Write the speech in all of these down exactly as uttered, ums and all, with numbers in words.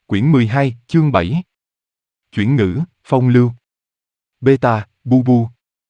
Quyển mười hai, chương bảy. Chuyển ngữ, phong lưu. Beta, bu bu.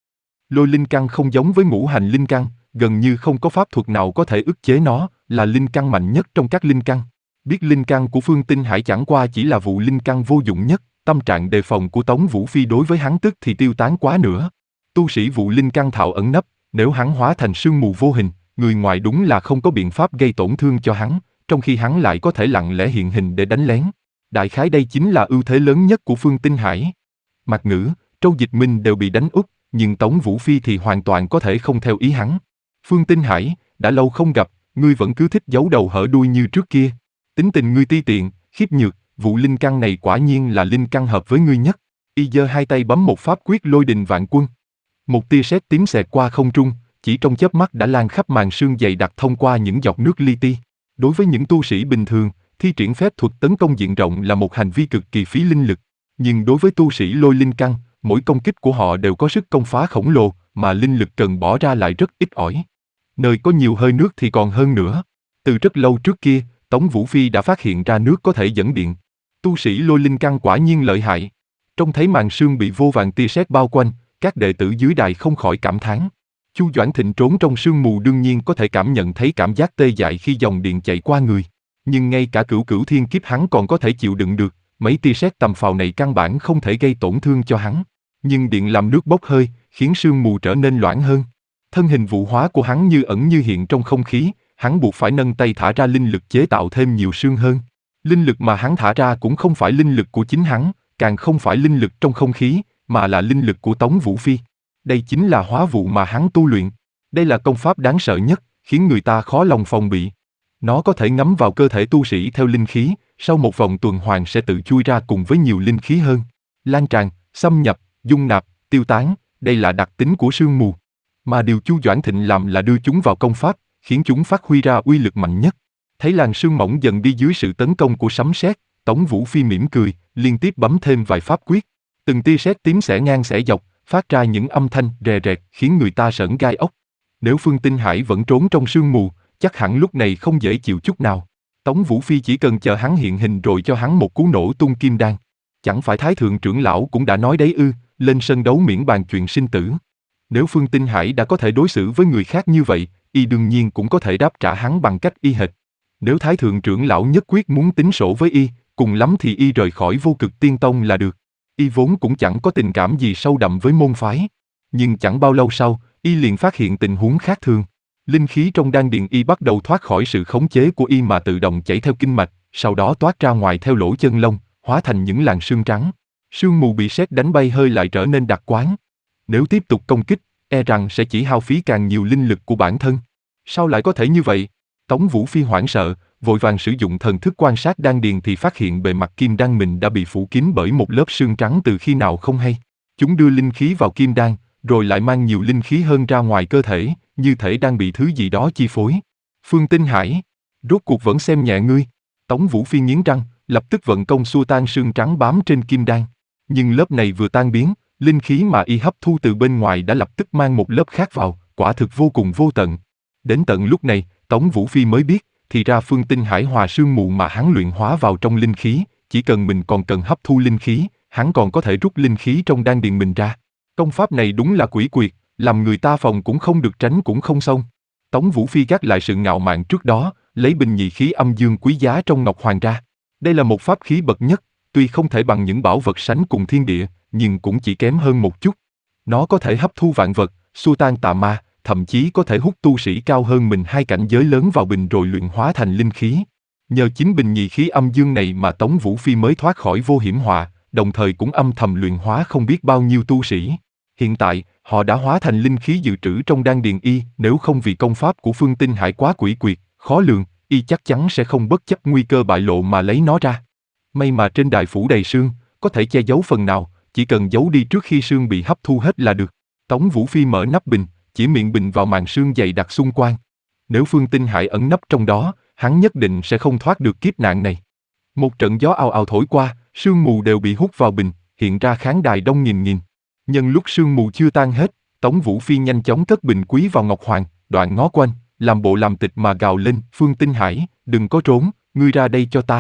Lôi linh căn không giống với ngũ hành linh căn, gần như không có pháp thuật nào có thể ức chế nó, là linh căn mạnh nhất trong các linh căn. Biết linh căn của Phương Tinh Hải chẳng qua chỉ là vụ linh căn vô dụng nhất, tâm trạng đề phòng của Tống Vũ Phi đối với hắn tức thì tiêu tán quá nữa. Tu sĩ vụ linh căn thạo ẩn nấp, nếu hắn hóa thành sương mù vô hình, người ngoài đúng là không có biện pháp gây tổn thương cho hắn, trong khi hắn lại có thể lặng lẽ hiện hình để đánh lén. Đại khái đây chính là ưu thế lớn nhất của Phương Tinh Hải. Mạc Ngữ, Trâu Dịch Minh đều bị đánh úp, nhưng Tống Vũ Phi thì hoàn toàn có thể không theo ý hắn. Phương Tinh Hải, đã lâu không gặp, ngươi vẫn cứ thích giấu đầu hở đuôi như trước kia. Tính tình ngươi ti tiện, khiếp nhược, vụ linh căn này quả nhiên là linh căn hợp với ngươi nhất. Y giơ hai tay bấm một pháp quyết lôi đình vạn quân. Một tia sét tím xẹt qua không trung, chỉ trong chớp mắt đã lan khắp màn sương dày đặc thông qua những giọt nước li ti. Đối với những tu sĩ bình thường, thi triển phép thuật tấn công diện rộng là một hành vi cực kỳ phí linh lực. Nhưng đối với tu sĩ lôi linh căn, mỗi công kích của họ đều có sức công phá khổng lồ, mà linh lực cần bỏ ra lại rất ít ỏi. Nơi có nhiều hơi nước thì còn hơn nữa. Từ rất lâu trước kia, Tống Vũ Phi đã phát hiện ra nước có thể dẫn điện. Tu sĩ lôi linh căn quả nhiên lợi hại. Trông thấy màn sương bị vô vàn tia sét bao quanh, các đệ tử dưới đài không khỏi cảm thán. Chu Doãn Thịnh trốn trong sương mù đương nhiên có thể cảm nhận thấy cảm giác tê dại khi dòng điện chạy qua người. Nhưng ngay cả cửu cửu thiên kiếp hắn còn có thể chịu đựng được, mấy tia sét tầm phào này căn bản không thể gây tổn thương cho hắn. Nhưng điện làm nước bốc hơi, khiến sương mù trở nên loãng hơn. Thân hình vụ hóa của hắn như ẩn như hiện trong không khí, hắn buộc phải nâng tay thả ra linh lực chế tạo thêm nhiều sương hơn. Linh lực mà hắn thả ra cũng không phải linh lực của chính hắn, càng không phải linh lực trong không khí, mà là linh lực của Tống Vũ Phi. Đây chính là hóa vụ mà hắn tu luyện. Đây là công pháp đáng sợ nhất, khiến người ta khó lòng phòng bị. Nó có thể ngấm vào cơ thể tu sĩ theo linh khí, sau một vòng tuần hoàn sẽ tự chui ra cùng với nhiều linh khí hơn. Lan tràn, xâm nhập, dung nạp, tiêu tán, đây là đặc tính của sương mù. Mà điều Chu Doãn Thịnh làm là đưa chúng vào công pháp, khiến chúng phát huy ra uy lực mạnh nhất. Thấy làn sương mỏng dần đi dưới sự tấn công của sấm sét, Tống Vũ Phi mỉm cười, liên tiếp bấm thêm vài pháp quyết. Từng tia sét tím xẻ ngang xẻ dọc, phát ra những âm thanh rè rẹt khiến người ta sởn gai ốc. Nếu Phương Tinh Hải vẫn trốn trong sương mù, chắc hẳn lúc này không dễ chịu chút nào. Tống Vũ Phi chỉ cần chờ hắn hiện hình rồi cho hắn một cú nổ tung kim đan. Chẳng phải Thái Thượng trưởng lão cũng đã nói đấy ư, lên sân đấu miễn bàn chuyện sinh tử. Nếu Phương Tinh Hải đã có thể đối xử với người khác như vậy, y đương nhiên cũng có thể đáp trả hắn bằng cách y hệt. Nếu Thái Thượng trưởng lão nhất quyết muốn tính sổ với y, cùng lắm thì y rời khỏi Vô Cực Tiên Tông là được. Y vốn cũng chẳng có tình cảm gì sâu đậm với môn phái. Nhưng chẳng bao lâu sau, y liền phát hiện tình huống khác thường. Linh khí trong đan điền y bắt đầu thoát khỏi sự khống chế của y mà tự động chảy theo kinh mạch, sau đó toát ra ngoài theo lỗ chân lông, hóa thành những làn sương trắng. Sương mù bị sét đánh bay hơi lại trở nên đặc quán. Nếu tiếp tục công kích, e rằng sẽ chỉ hao phí càng nhiều linh lực của bản thân. Sao lại có thể như vậy? Tống Vũ Phi hoảng sợ, vội vàng sử dụng thần thức quan sát đan điền thì phát hiện bề mặt kim đan mình đã bị phủ kín bởi một lớp sương trắng từ khi nào không hay. Chúng đưa linh khí vào kim đan, rồi lại mang nhiều linh khí hơn ra ngoài cơ thể, như thể đang bị thứ gì đó chi phối. Phương Tinh Hải, rốt cuộc vẫn xem nhẹ ngươi. Tống Vũ Phi nghiến răng, lập tức vận công xua tan sương trắng bám trên kim đan. Nhưng lớp này vừa tan biến, linh khí mà y hấp thu từ bên ngoài đã lập tức mang một lớp khác vào, quả thực vô cùng vô tận. Đến tận lúc này, Tống Vũ Phi mới biết, thì ra Phương Tinh Hải hòa sương mù mà hắn luyện hóa vào trong linh khí, chỉ cần mình còn cần hấp thu linh khí, hắn còn có thể rút linh khí trong đan điền mình ra. Công pháp này đúng là quỷ quyệt, làm người ta phòng cũng không được tránh cũng không xong. Tống Vũ Phi gác lại sự ngạo mạn trước đó, lấy bình nhị khí âm dương quý giá trong ngọc hoàng ra. Đây là một pháp khí bậc nhất, tuy không thể bằng những bảo vật sánh cùng thiên địa, nhưng cũng chỉ kém hơn một chút. Nó có thể hấp thu vạn vật, xua tan tà ma, thậm chí có thể hút tu sĩ cao hơn mình hai cảnh giới lớn vào bình rồi luyện hóa thành linh khí. Nhờ chính bình nhị khí âm dương này mà Tống Vũ Phi mới thoát khỏi vô hiểm họa, đồng thời cũng âm thầm luyện hóa không biết bao nhiêu tu sĩ. Hiện tại, họ đã hóa thành linh khí dự trữ trong đan điền y, nếu không vì công pháp của Phương Tinh Hải quá quỷ quyệt, khó lường, y chắc chắn sẽ không bất chấp nguy cơ bại lộ mà lấy nó ra. May mà trên đại phủ đầy sương, có thể che giấu phần nào, chỉ cần giấu đi trước khi sương bị hấp thu hết là được. Tống Vũ Phi mở nắp bình, chỉ miệng bình vào màn sương dày đặc xung quanh. Nếu Phương Tinh Hải ẩn nấp trong đó, hắn nhất định sẽ không thoát được kiếp nạn này. Một trận gió ào ào thổi qua, sương mù đều bị hút vào bình, hiện ra khán đài đông nghìn nghìn. Nhân lúc sương mù chưa tan hết, Tống Vũ Phi nhanh chóng cất bình quý vào ngọc hoàng, đoạn ngó quanh, làm bộ làm tịch mà gào lên, Phương Tinh Hải, đừng có trốn, ngươi ra đây cho ta.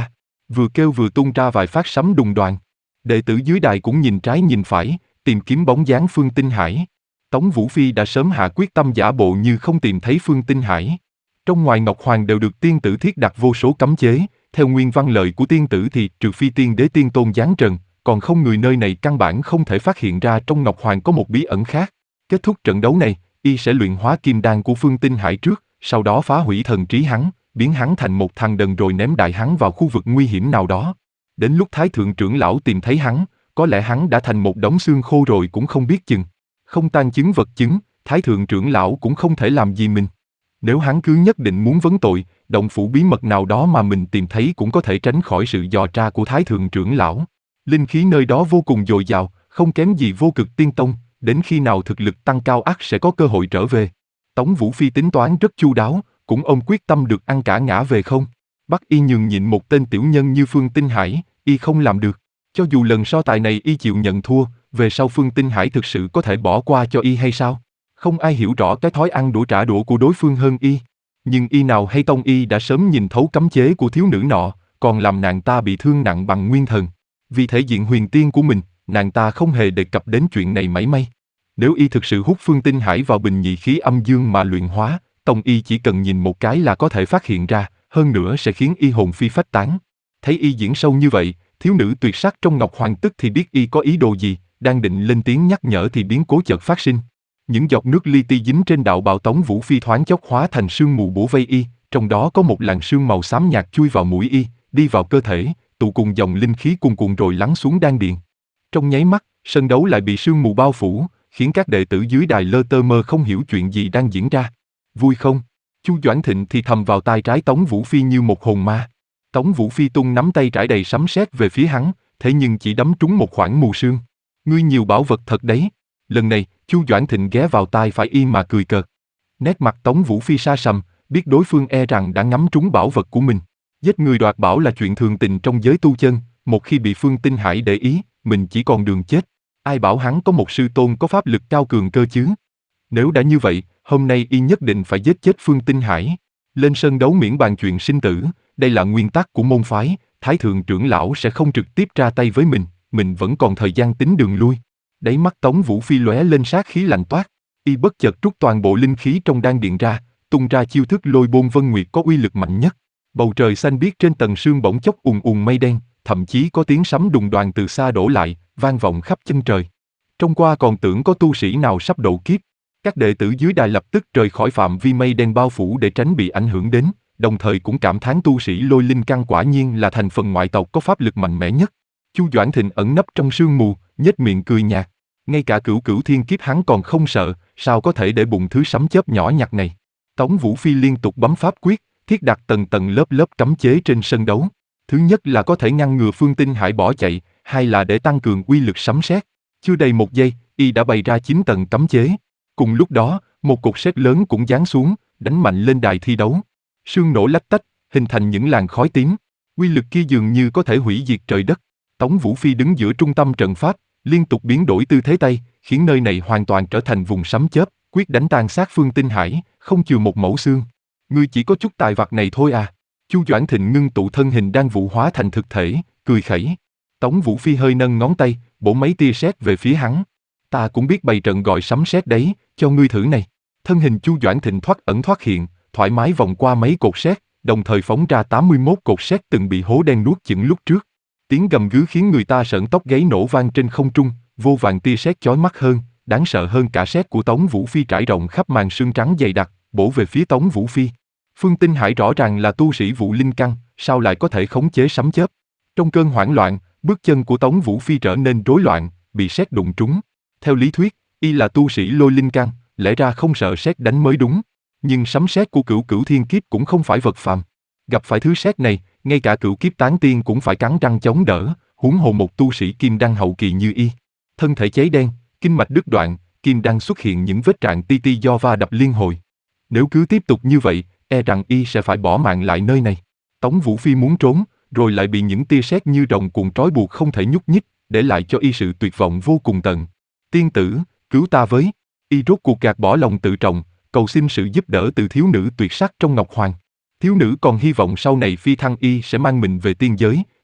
vừa kêu vừa tung ra vài phát sấm đùng đoàng. Đệ tử dưới đài cũng nhìn trái nhìn phải, tìm kiếm bóng dáng Phương Tinh Hải. Tống Vũ Phi đã sớm hạ quyết tâm giả bộ như không tìm thấy Phương Tinh Hải. Trong ngoài Ngọc Hoàng đều được tiên tử thiết đặt vô số cấm chế, theo nguyên văn lời của tiên tử thì trừ phi tiên đế tiên tôn giáng trần, còn không người nơi này căn bản không thể phát hiện ra trong Ngọc Hoàng có một bí ẩn khác. Kết thúc trận đấu này, y sẽ luyện hóa kim đan của Phương Tinh Hải trước, sau đó phá hủy thần trí hắn, biến hắn thành một thằng đần rồi ném đại hắn vào khu vực nguy hiểm nào đó. Đến lúc Thái Thượng trưởng lão tìm thấy hắn, có lẽ hắn đã thành một đống xương khô rồi cũng không biết chừng. Không tang chứng vật chứng, Thái Thượng trưởng lão cũng không thể làm gì mình. Nếu hắn cứ nhất định muốn vấn tội, động phủ bí mật nào đó mà mình tìm thấy cũng có thể tránh khỏi sự dò tra của Thái Thượng trưởng lão. Linh khí nơi đó vô cùng dồi dào, không kém gì Vô Cực Tiên Tông, đến khi nào thực lực tăng cao ắt sẽ có cơ hội trở về. Tống Vũ Phi tính toán rất chu đáo, cũng ôm quyết tâm được ăn cả ngã về không. Bắt y nhường nhịn một tên tiểu nhân như Phương Tinh Hải, y không làm được. Cho dù lần so tài này y chịu nhận thua, về sau Phương Tinh Hải thực sự có thể bỏ qua cho y hay sao? Không ai hiểu rõ cái thói ăn đũa trả đũa của đối phương hơn y. Nhưng y nào hay tông y đã sớm nhìn thấu cấm chế của thiếu nữ nọ, còn làm nàng ta bị thương nặng bằng nguyên thần. Vì thể diện huyền tiên của mình, nàng ta không hề đề cập đến chuyện này mảy may. Nếu y thực sự hút Phương Tinh Hải vào bình nhị khí âm dương mà luyện hóa, tông y chỉ cần nhìn một cái là có thể phát hiện ra, hơn nữa sẽ khiến y hồn phi phách tán. Thấy y diễn sâu như vậy, thiếu nữ tuyệt sắc trong Ngọc Hoàng tức thì biết y có ý đồ gì, đang định lên tiếng nhắc nhở thì biến cố chợt phát sinh. Những giọt nước li ti dính trên đạo bào Tống Vũ Phi thoáng chốc hóa thành sương mù bủa vây y, trong đó có một làn sương màu xám nhạt chui vào mũi y, đi vào cơ thể, tụ cùng dòng linh khí cuồn cuộn rồi lắng xuống đan điền. Trong nháy mắt, sân đấu lại bị sương mù bao phủ, khiến các đệ tử dưới đài lơ tơ mơ không hiểu chuyện gì đang diễn ra. Vui không? Chu Doãn Thịnh thì thầm vào tai trái Tống Vũ Phi như một hồn ma. Tống Vũ Phi tung nắm tay trải đầy sấm sét về phía hắn, thế nhưng chỉ đấm trúng một khoảng mù sương. Ngươi nhiều bảo vật thật đấy. Lần này, Chu Doãn Thịnh ghé vào tai phải y mà cười cợt. Nét mặt Tống Vũ Phi sa sầm, biết đối phương e rằng đã ngắm trúng bảo vật của mình. Giết người đoạt bảo là chuyện thường tình trong giới tu chân, một khi bị Phương Tinh Hải để ý, mình chỉ còn đường chết. Ai bảo hắn có một sư tôn có pháp lực cao cường cơ chứ? Nếu đã như vậy, hôm nay y nhất định phải giết chết Phương Tinh Hải. Lên sân đấu miễn bàn chuyện sinh tử, đây là nguyên tắc của môn phái, Thái Thượng trưởng lão sẽ không trực tiếp ra tay với mình, mình vẫn còn thời gian tính đường lui. Đáy mắt Tống Vũ Phi lóe lên sát khí lạnh toát, y bất chợt trút toàn bộ linh khí trong đan điện ra, tung ra chiêu thức Lôi Bôn Vân Nguyệt có uy lực mạnh nhất. Bầu trời xanh biếc trên tầng sương bỗng chốc ùn ùn mây đen, thậm chí có tiếng sấm đùng đoàng từ xa đổ lại, vang vọng khắp chân trời. Trong qua còn tưởng có tu sĩ nào sắp độ kiếp. Các đệ tử dưới đài lập tức rời khỏi phạm vi mây đen bao phủ để tránh bị ảnh hưởng đến, đồng thời cũng cảm thán tu sĩ Lôi Linh Căn quả nhiên là thành phần ngoại tộc có pháp lực mạnh mẽ nhất. Chu Doãn Thịnh ẩn nấp trong sương mù, nhếch miệng cười nhạt. Ngay cả cửu cửu thiên kiếp hắn còn không sợ, sao có thể để bụng thứ sấm chớp nhỏ nhặt này. Tống Vũ Phi liên tục bấm pháp quyết, thiết đặt tầng tầng lớp lớp cấm chế trên sân đấu. Thứ nhất là có thể ngăn ngừa Phương Tinh Hải bỏ chạy, hai là để tăng cường uy lực sấm sét. Chưa đầy một giây, y đã bày ra chín tầng cấm chế. Cùng lúc đó, một cột sét lớn cũng giáng xuống, đánh mạnh lên đài thi đấu. Sương nổ lách tách, hình thành những làn khói tím. Uy lực kia dường như có thể hủy diệt trời đất. Tống Vũ Phi đứng giữa trung tâm trận pháp, liên tục biến đổi tư thế tay, khiến nơi này hoàn toàn trở thành vùng sấm chớp, quyết đánh tan xác Phương Tinh Hải, không chừa một mẩu xương. Ngươi chỉ có chút tài vặt này thôi à? Chu Doãn Thịnh ngưng tụ thân hình đang vụ hóa thành thực thể, cười khẩy. Tống Vũ Phi hơi nâng ngón tay, bổ mấy tia sét về phía hắn. Ta cũng biết bày trận gọi sấm sét đấy, cho ngươi thử này. Thân hình Chu Doãn Thịnh thoát ẩn thoát hiện, thoải mái vòng qua mấy cột sét, đồng thời phóng ra tám mươi mốt cột sét từng bị hố đen nuốt chửng lúc trước. Tiếng gầm gứ khiến người ta sởn tóc gáy nổ vang trên không trung, vô vàn tia sét chói mắt hơn, đáng sợ hơn cả sét của Tống Vũ Phi trải rộng khắp màn sương trắng dày đặc, bổ về phía Tống Vũ Phi. Phương Tinh Hải rõ ràng là tu sĩ Vũ Linh Căn, sao lại có thể khống chế sấm chớp? Trong cơn hoảng loạn, bước chân của Tống Vũ Phi trở nên rối loạn, bị sét đụng trúng. Theo lý thuyết, y là tu sĩ Lôi Linh Căn, lẽ ra không sợ sét đánh mới đúng. Nhưng sấm sét của cửu cửu thiên kiếp cũng không phải vật phàm. Gặp phải thứ sét này, ngay cả cửu kiếp tán tiên cũng phải cắn răng chống đỡ, huống hồ một tu sĩ kim đan hậu kỳ như y. Thân thể cháy đen, kinh mạch đứt đoạn, kim đan xuất hiện những vết rạn ti ti do va đập liên hồi. Nếu cứ tiếp tục như vậy, e rằng y sẽ phải bỏ mạng lại nơi này. Tống Vũ Phi muốn trốn, rồi lại bị những tia sét như rồng cuộn trói buộc không thể nhúc nhích, để lại cho y sự tuyệt vọng vô cùng tận. Tiên tử, cứu ta với! Y rốt cuộc gạt bỏ lòng tự trọng, cầu xin sự giúp đỡ từ thiếu nữ tuyệt sắc trong Ngọc Hoàng. Thiếu nữ còn hy vọng sau này phi thăng y sẽ mang mình về tiên giới,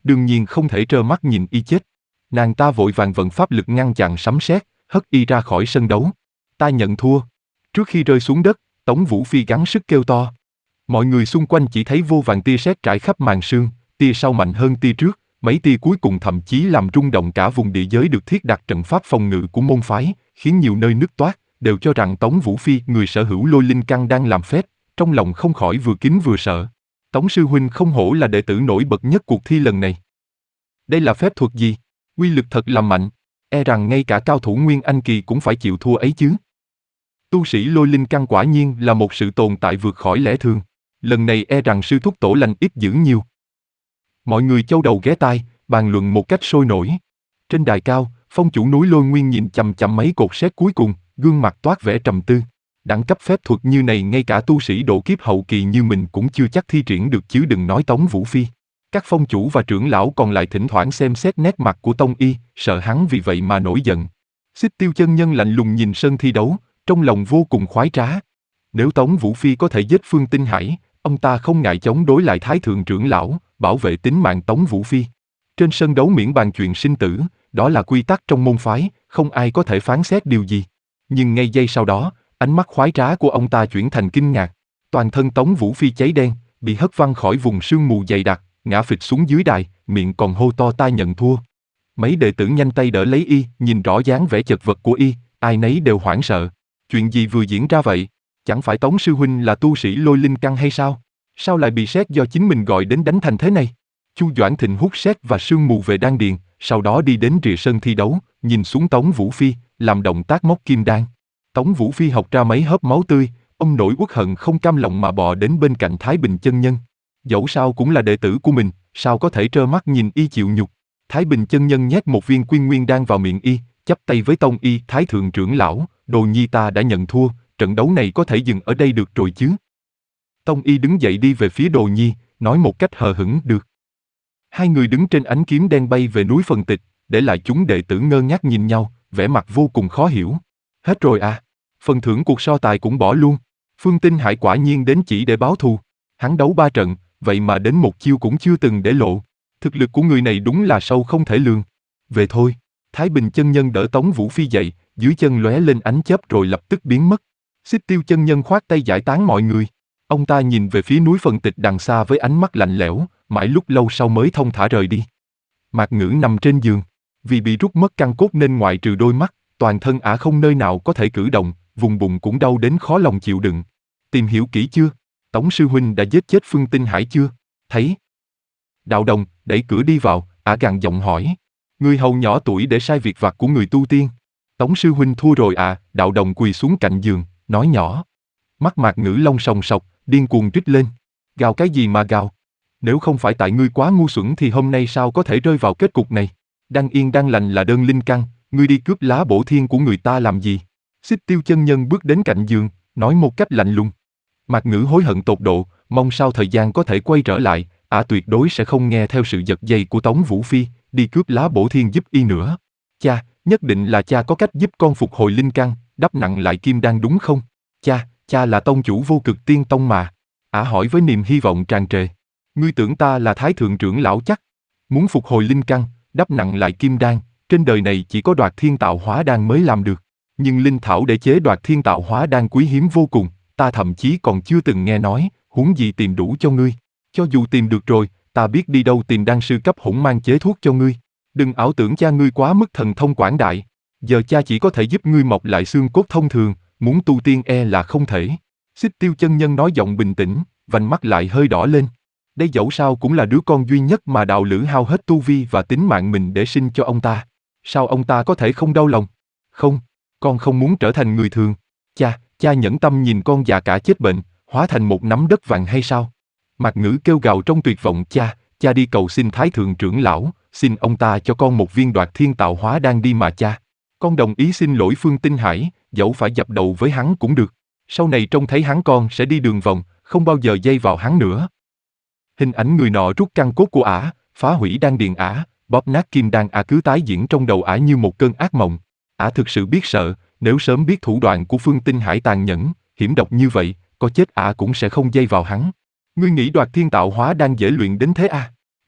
đương nhiên không thể trơ mắt nhìn y chết. Nàng ta vội vàng vận pháp lực ngăn chặn sấm sét, hất y ra khỏi sân đấu. Ta nhận thua. Trước khi rơi xuống đất, Tống Vũ Phi gắng sức kêu to. Mọi người xung quanh chỉ thấy vô vàn tia sét trải khắp màn sương, tia sau mạnh hơn tia trước, mấy tia cuối cùng thậm chí làm rung động cả vùng địa giới được thiết đặt trận pháp phòng ngự của môn phái, khiến nhiều nơi nứt toác, đều cho rằng Tống Vũ Phi, người sở hữu lôi linh căn đang làm phép, trong lòng không khỏi vừa kính vừa sợ. Tống sư huynh không hổ là đệ tử nổi bật nhất cuộc thi lần này. Đây là phép thuật gì? Uy lực thật là mạnh, e rằng ngay cả cao thủ Nguyên Anh kỳ cũng phải chịu thua ấy chứ. Tu sĩ lôi linh căn quả nhiên là một sự tồn tại vượt khỏi lẽ thường. Lần này e rằng sư thúc tổ lành ít dữ nhiều. Mọi người châu đầu ghé tai, bàn luận một cách sôi nổi. Trên đài cao, phong chủ núi Lôi Nguyên nhìn chằm chằm mấy cột sét cuối cùng, gương mặt toát vẻ trầm tư. Đẳng cấp phép thuật như này ngay cả tu sĩ độ kiếp hậu kỳ như mình cũng chưa chắc thi triển được chứ đừng nói Tống Vũ Phi. Các phong chủ và trưởng lão còn lại thỉnh thoảng xem xét nét mặt của Tông Y, sợ hắn vì vậy mà nổi giận. Xích Tiêu chân nhân lạnh lùng nhìn sân thi đấu, trong lòng vô cùng khoái trá. Nếu Tống Vũ Phi có thể giết Phương Tinh Hải, ông ta không ngại chống đối lại Thái thượng trưởng lão, bảo vệ tính mạng Tống Vũ Phi. Trên sân đấu miễn bàn chuyện sinh tử, đó là quy tắc trong môn phái, không ai có thể phán xét điều gì. Nhưng ngay giây sau đó, ánh mắt khoái trá của ông ta chuyển thành kinh ngạc. Toàn thân Tống Vũ Phi cháy đen, bị hất văng khỏi vùng sương mù dày đặc, ngã phịch xuống dưới đài, miệng còn hô to ta nhận thua. Mấy đệ tử nhanh tay đỡ lấy y, nhìn rõ dáng vẻ chật vật của y, ai nấy đều hoảng sợ. Chuyện gì vừa diễn ra vậy? Chẳng phải Tống sư huynh là tu sĩ lôi linh căn hay sao? Sao lại bị sét do chính mình gọi đến đánh thành thế này? Chu Doãn Thịnh hút sét và sương mù về đan điền, sau đó đi đến rìa sân thi đấu, nhìn xuống Tống Vũ Phi, làm động tác móc kim đan. Tống Vũ Phi học ra mấy hớp máu tươi, ông nổi uất hận không cam lòng mà bò đến bên cạnh Thái Bình chân nhân. Dẫu sao cũng là đệ tử của mình, sao có thể trơ mắt nhìn y chịu nhục? Thái Bình chân nhân nhét một viên Quyên Nguyên đan vào miệng y, chắp tay với Tông Y, Thái thượng trưởng lão, Đồ Nhi ta đã nhận thua, trận đấu này có thể dừng ở đây được rồi chứ? Tông Y đứng dậy đi về phía Đồ Nhi, nói một cách hờ hững được. Hai người đứng trên ánh kiếm đen bay về núi Phần Tịch, để lại chúng đệ tử ngơ ngác nhìn nhau, vẻ mặt vô cùng khó hiểu. Hết rồi à? Phần thưởng cuộc so tài cũng bỏ luôn. Phương Tinh Hải quả nhiên đến chỉ để báo thù. Hắn đấu ba trận, vậy mà đến một chiêu cũng chưa từng để lộ. Thực lực của người này đúng là sâu không thể lường. Về thôi. Thái Bình chân nhân đỡ Tống Vũ Phi dậy, dưới chân lóe lên ánh chớp rồi lập tức biến mất. Xích Tiêu chân nhân khoát tay giải tán mọi người. Ông ta nhìn về phía núi Phần Tịch đằng xa với ánh mắt lạnh lẽo, mãi lúc lâu sau mới thông thả rời đi. Mạc Ngữ nằm trên giường, vì bị rút mất căn cốt nên ngoại trừ đôi mắt, toàn thân ả không nơi nào có thể cử động, vùng bụng cũng đau đến khó lòng chịu đựng. Tìm hiểu kỹ chưa? Tống sư huynh đã giết chết Phương Tinh Hải chưa? Thấy. Đạo Đồng, đẩy cửa đi vào, ả gằn giọng hỏi. Người hầu nhỏ tuổi để sai việc vặt của người tu tiên. Tống sư huynh thua rồi à? Đạo Đồng quỳ xuống cạnh giường, nói nhỏ. Mắt Mạc Ngữ lông sòng sọc, điên cuồng rít lên. Gào cái gì mà gào? Nếu không phải tại ngươi quá ngu xuẩn thì hôm nay sao có thể rơi vào kết cục này? Đang yên đang lành là đơn linh căn, ngươi đi cướp lá bổ thiên của người ta làm gì? Xích Tiêu chân nhân bước đến cạnh giường, nói một cách lạnh lùng. Mạc Ngữ hối hận tột độ, mong sao thời gian có thể quay trở lại, ả tuyệt đối sẽ không nghe theo sự giật dây của Tống Vũ Phi, đi cướp lá bổ thiên giúp y nữa. Cha, nhất định là cha có cách giúp con phục hồi linh căn, đắp nặng lại kim đan đúng không? Cha, cha là tông chủ vô cực tiên tông mà. Ả hỏi với niềm hy vọng tràn trề. Ngươi tưởng ta là thái thượng trưởng lão chắc? Muốn phục hồi linh căn, đắp nặng lại kim đan, trên đời này chỉ có Đoạt Thiên Tạo Hóa Đan mới làm được. Nhưng linh thảo để chế Đoạt Thiên Tạo Hóa Đan quý hiếm vô cùng, ta thậm chí còn chưa từng nghe nói, huống gì tìm đủ cho ngươi. Cho dù tìm được rồi, ta biết đi đâu tìm đan sư cấp hỗn mang chế thuốc cho ngươi. Đừng ảo tưởng cha ngươi quá mức thần thông quảng đại. Giờ cha chỉ có thể giúp ngươi mọc lại xương cốt thông thường, muốn tu tiên e là không thể. Xích Tiêu chân nhân nói giọng bình tĩnh, vành mắt lại hơi đỏ lên. Đây dẫu sao cũng là đứa con duy nhất mà đạo lữ hao hết tu vi và tính mạng mình để sinh cho ông ta. Sao ông ta có thể không đau lòng? Không, con không muốn trở thành người thường. Cha, cha nhẫn tâm nhìn con già cả chết bệnh, hóa thành một nắm đất vàng hay sao? Mạc Ngữ kêu gào trong tuyệt vọng. Cha, cha đi cầu xin Thái thượng trưởng lão, xin ông ta cho con một viên Đoạt Thiên Tạo Hóa Đan đi mà cha. Con đồng ý xin lỗi Phương Tinh Hải, dẫu phải dập đầu với hắn cũng được. Sau này trông thấy hắn con sẽ đi đường vòng, không bao giờ dây vào hắn nữa. Hình ảnh người nọ rút căn cốt của ả, phá hủy đan điền ả, bóp nát kim đan ả cứ tái diễn trong đầu ả như một cơn ác mộng. Ả thực sự biết sợ, nếu sớm biết thủ đoạn của Phương Tinh Hải tàn nhẫn, hiểm độc như vậy, có chết ả cũng sẽ không dây vào hắn. Ngươi nghĩ Đoạt Thiên Tạo Hóa Đan dễ luyện đến thế à?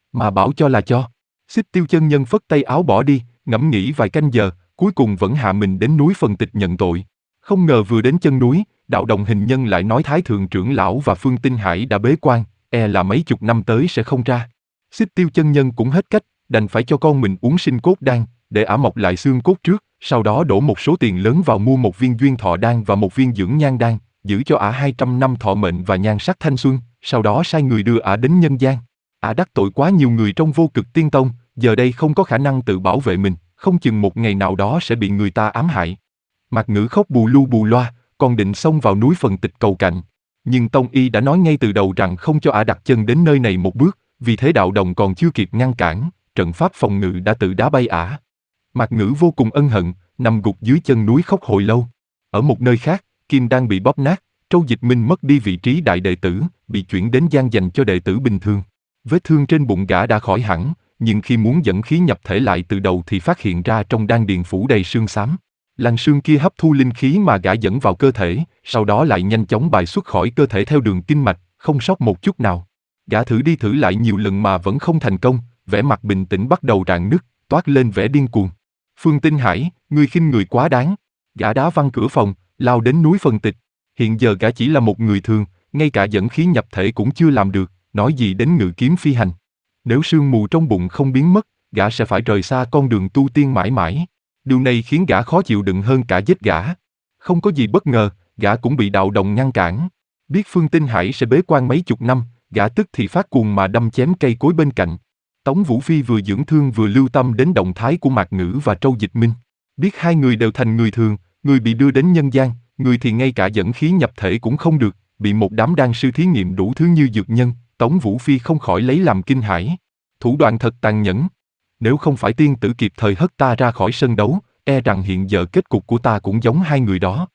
Mà bảo cho là cho. Xích Tiêu chân nhân phất tay áo bỏ đi, ngẫm nghĩ vài canh giờ, cuối cùng vẫn hạ mình đến núi Phần Tịch nhận tội. Không ngờ vừa đến chân núi, đạo đồng hình nhân lại nói Thái thượng trưởng lão và Phương Tinh Hải đã bế quan, e là mấy chục năm tới sẽ không ra. Xích Tiêu chân nhân cũng hết cách, đành phải cho con mình uống sinh cốt đan, để ả mọc lại xương cốt trước, sau đó đổ một số tiền lớn vào mua một viên duyên thọ đan và một viên dưỡng nhan đan, giữ cho ả hai trăm năm thọ mệnh và nhan sắc thanh xuân, sau đó sai người đưa ả đến nhân gian. Ả đắc tội quá nhiều người trong Vô Cực Tiên Tông, giờ đây không có khả năng tự bảo vệ mình, không chừng một ngày nào đó sẽ bị người ta ám hại. Mạc Ngữ khóc bù lu bù loa, còn định xông vào núi Phần Tịch cầu cạnh. Nhưng Tông y đã nói ngay từ đầu rằng không cho ả đặt chân đến nơi này một bước, vì thế đạo đồng còn chưa kịp ngăn cản, trận pháp phòng ngự đã tự đá bay ả. Mạc Ngữ vô cùng ân hận, nằm gục dưới chân núi khóc hồi lâu. Ở một nơi khác, kim đan bị bóp nát, Trâu Dịch Minh mất đi vị trí đại đệ tử, bị chuyển đến gian dành cho đệ tử bình thường. Vết thương trên bụng gã đã khỏi hẳn, nhưng khi muốn dẫn khí nhập thể lại từ đầu thì phát hiện ra trong đan điền phủ đầy xương xám. Làn xương kia hấp thu linh khí mà gã dẫn vào cơ thể, sau đó lại nhanh chóng bài xuất khỏi cơ thể theo đường kinh mạch, không sót một chút nào. Gã thử đi thử lại nhiều lần mà vẫn không thành công, vẻ mặt bình tĩnh bắt đầu rạn nứt, toát lên vẻ điên cuồng. Phương Tinh Hải, ngươi khinh người quá đáng. Gã đá văng cửa phòng, lao đến núi Phần Tịch. Hiện giờ gã chỉ là một người thường, ngay cả dẫn khí nhập thể cũng chưa làm được, nói gì đến ngự kiếm phi hành. Nếu sương mù trong bụng không biến mất, gã sẽ phải rời xa con đường tu tiên mãi mãi. Điều này khiến gã khó chịu đựng hơn cả giết gã. Không có gì bất ngờ, gã cũng bị đạo đồng ngăn cản. Biết Phương Tinh Hải sẽ bế quan mấy chục năm, gã tức thì phát cuồng mà đâm chém cây cối bên cạnh. Tống Vũ Phi vừa dưỡng thương vừa lưu tâm đến động thái của Mạc Ngữ và Trâu Dịch Minh. Biết hai người đều thành người thường, người bị đưa đến nhân gian, người thì ngay cả dẫn khí nhập thể cũng không được, bị một đám đan sư thí nghiệm đủ thứ như dược nhân, Tống Vũ Phi không khỏi lấy làm kinh hãi. Thủ đoạn thật tàn nhẫn. Nếu không phải tiên tử kịp thời hất ta ra khỏi sân đấu, e rằng hiện giờ kết cục của ta cũng giống hai người đó.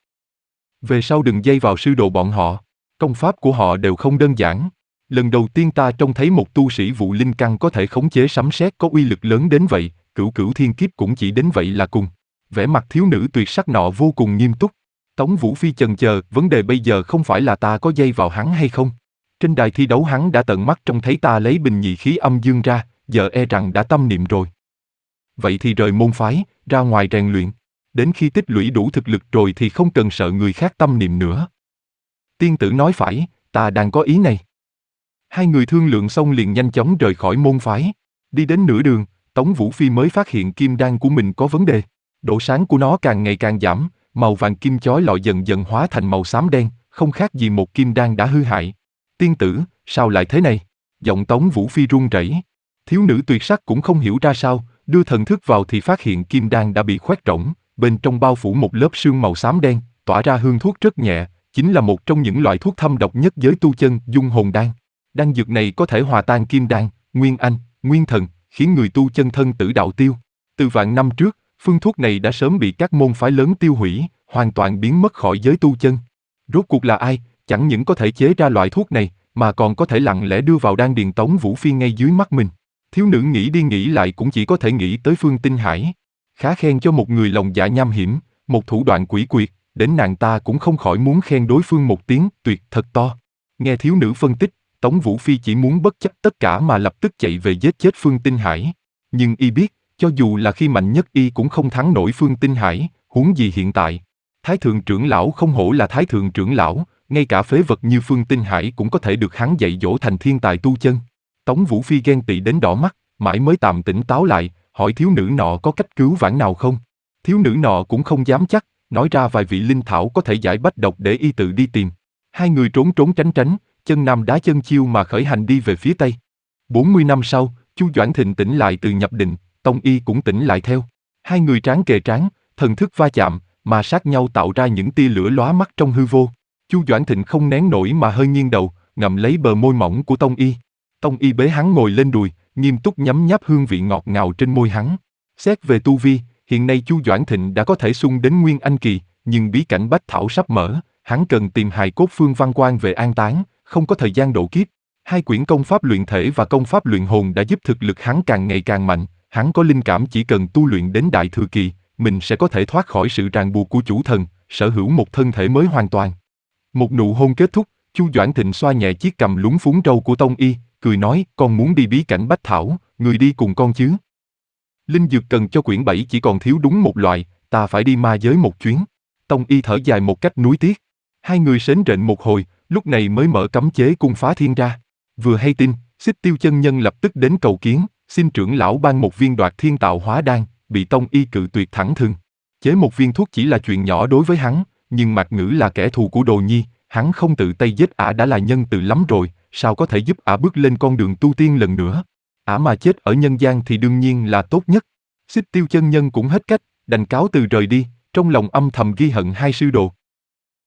Về sau đừng dây vào sư đồ bọn họ, công pháp của họ đều không đơn giản. Lần đầu tiên ta trông thấy một tu sĩ vụ linh căn có thể khống chế sấm sét có uy lực lớn đến vậy, cửu cửu thiên kiếp cũng chỉ đến vậy là cùng. Vẻ mặt thiếu nữ tuyệt sắc nọ vô cùng nghiêm túc. Tống Vũ Phi chần chờ, vấn đề bây giờ không phải là ta có dây vào hắn hay không. Trên đài thi đấu hắn đã tận mắt trông thấy ta lấy bình nhị khí âm dương ra, giờ e rằng đã tâm niệm rồi. Vậy thì rời môn phái, ra ngoài rèn luyện. Đến khi tích lũy đủ thực lực rồi thì không cần sợ người khác tâm niệm nữa. Tiên tử nói phải, ta đang có ý này. Hai người thương lượng xong liền nhanh chóng rời khỏi môn phái. Đi đến nửa đường, Tống Vũ Phi mới phát hiện kim đan của mình có vấn đề. Độ sáng của nó càng ngày càng giảm, màu vàng kim chói lọi dần dần hóa thành màu xám đen, không khác gì một kim đan đã hư hại. Tiên tử, sao lại thế này? Giọng Tống Vũ Phi run rẩy. Thiếu nữ tuyệt sắc cũng không hiểu ra sao, đưa thần thức vào thì phát hiện kim đan đã bị khoét rỗng, bên trong bao phủ một lớp sương màu xám đen, tỏa ra hương thuốc rất nhẹ, chính là một trong những loại thuốc thâm độc nhất giới tu chân, dung hồn đan. Đan dược này có thể hòa tan kim đan, nguyên anh, nguyên thần, khiến người tu chân thân tử đạo tiêu. Từ vạn năm trước, phương thuốc này đã sớm bị các môn phái lớn tiêu hủy, hoàn toàn biến mất khỏi giới tu chân. Rốt cuộc là ai, chẳng những có thể chế ra loại thuốc này, mà còn có thể lặng lẽ đưa vào đan điền Tống Vũ Phi ngay dưới mắt mình. Thiếu nữ nghĩ đi nghĩ lại cũng chỉ có thể nghĩ tới Phương Tinh Hải. Khá khen cho một người lòng dạ nham hiểm, một thủ đoạn quỷ quyệt, đến nàng ta cũng không khỏi muốn khen đối phương một tiếng tuyệt thật to. Nghe thiếu nữ phân tích, Tống Vũ Phi chỉ muốn bất chấp tất cả mà lập tức chạy về giết chết Phương Tinh Hải. Nhưng y biết, cho dù là khi mạnh nhất y cũng không thắng nổi Phương Tinh Hải, huống gì hiện tại. Thái thượng trưởng lão không hổ là thái thượng trưởng lão, ngay cả phế vật như Phương Tinh Hải cũng có thể được hắn dạy dỗ thành thiên tài tu chân. Tống Vũ Phi ghen tị đến đỏ mắt, mãi mới tạm tỉnh táo lại, hỏi thiếu nữ nọ có cách cứu vãn nào không. Thiếu nữ nọ cũng không dám chắc, nói ra vài vị linh thảo có thể giải bách độc để y tự đi tìm. Hai người trốn trốn tránh tránh, chân nam đá chân chiêu mà khởi hành đi về phía tây. bốn mươi năm sau, Chu Doãn Thịnh tỉnh lại từ nhập định, Tông y cũng tỉnh lại theo. Hai người trán kề trán, thần thức va chạm, mà sát nhau tạo ra những tia lửa lóa mắt trong hư vô. Chu Doãn Thịnh không nén nổi mà hơi nghiêng đầu, ngậm lấy bờ môi mỏng của Tông y. Tông y bế hắn ngồi lên đùi, nghiêm túc nhấm nháp hương vị ngọt ngào trên môi hắn. Xét về tu vi, hiện nay Chu Doãn Thịnh đã có thể xung đến Nguyên Anh kỳ, nhưng bí cảnh Bách Thảo sắp mở, hắn cần tìm hài cốt Phương Văn Quan về an táng, không có thời gian độ kiếp. Hai quyển công pháp luyện thể và công pháp luyện hồn đã giúp thực lực hắn càng ngày càng mạnh, hắn có linh cảm chỉ cần tu luyện đến đại thừa kỳ, mình sẽ có thể thoát khỏi sự ràng buộc của chủ thần, sở hữu một thân thể mới hoàn toàn. Một nụ hôn kết thúc, Chu Doãn Thịnh xoa nhẹ chiếc cằm lúng phúng râu của Tông y, cười nói, con muốn đi bí cảnh Bách Thảo, người đi cùng con chứ? Linh dược cần cho quyển bảy chỉ còn thiếu đúng một loại, ta phải đi ma giới một chuyến. Tông y thở dài một cách nuối tiếc. Hai người sến rện một hồi, lúc này mới mở cấm chế cung phá thiên ra. Vừa hay tin, Xích Tiêu chân nhân lập tức đến cầu kiến, xin trưởng lão ban một viên đoạt thiên tạo hóa đan, bị tông y cự tuyệt thẳng thừng. Chế một viên thuốc chỉ là chuyện nhỏ đối với hắn, nhưng Mạc Ngữ là kẻ thù của Đồ Nhi, hắn không tự tay giết ả đã là nhân từ lắm rồi, sao có thể giúp ả bước lên con đường tu tiên lần nữa. Ả mà chết ở nhân gian thì đương nhiên là tốt nhất. Xích Tiêu chân nhân cũng hết cách, đành cáo từ rời đi, trong lòng âm thầm ghi hận hai sư đồ.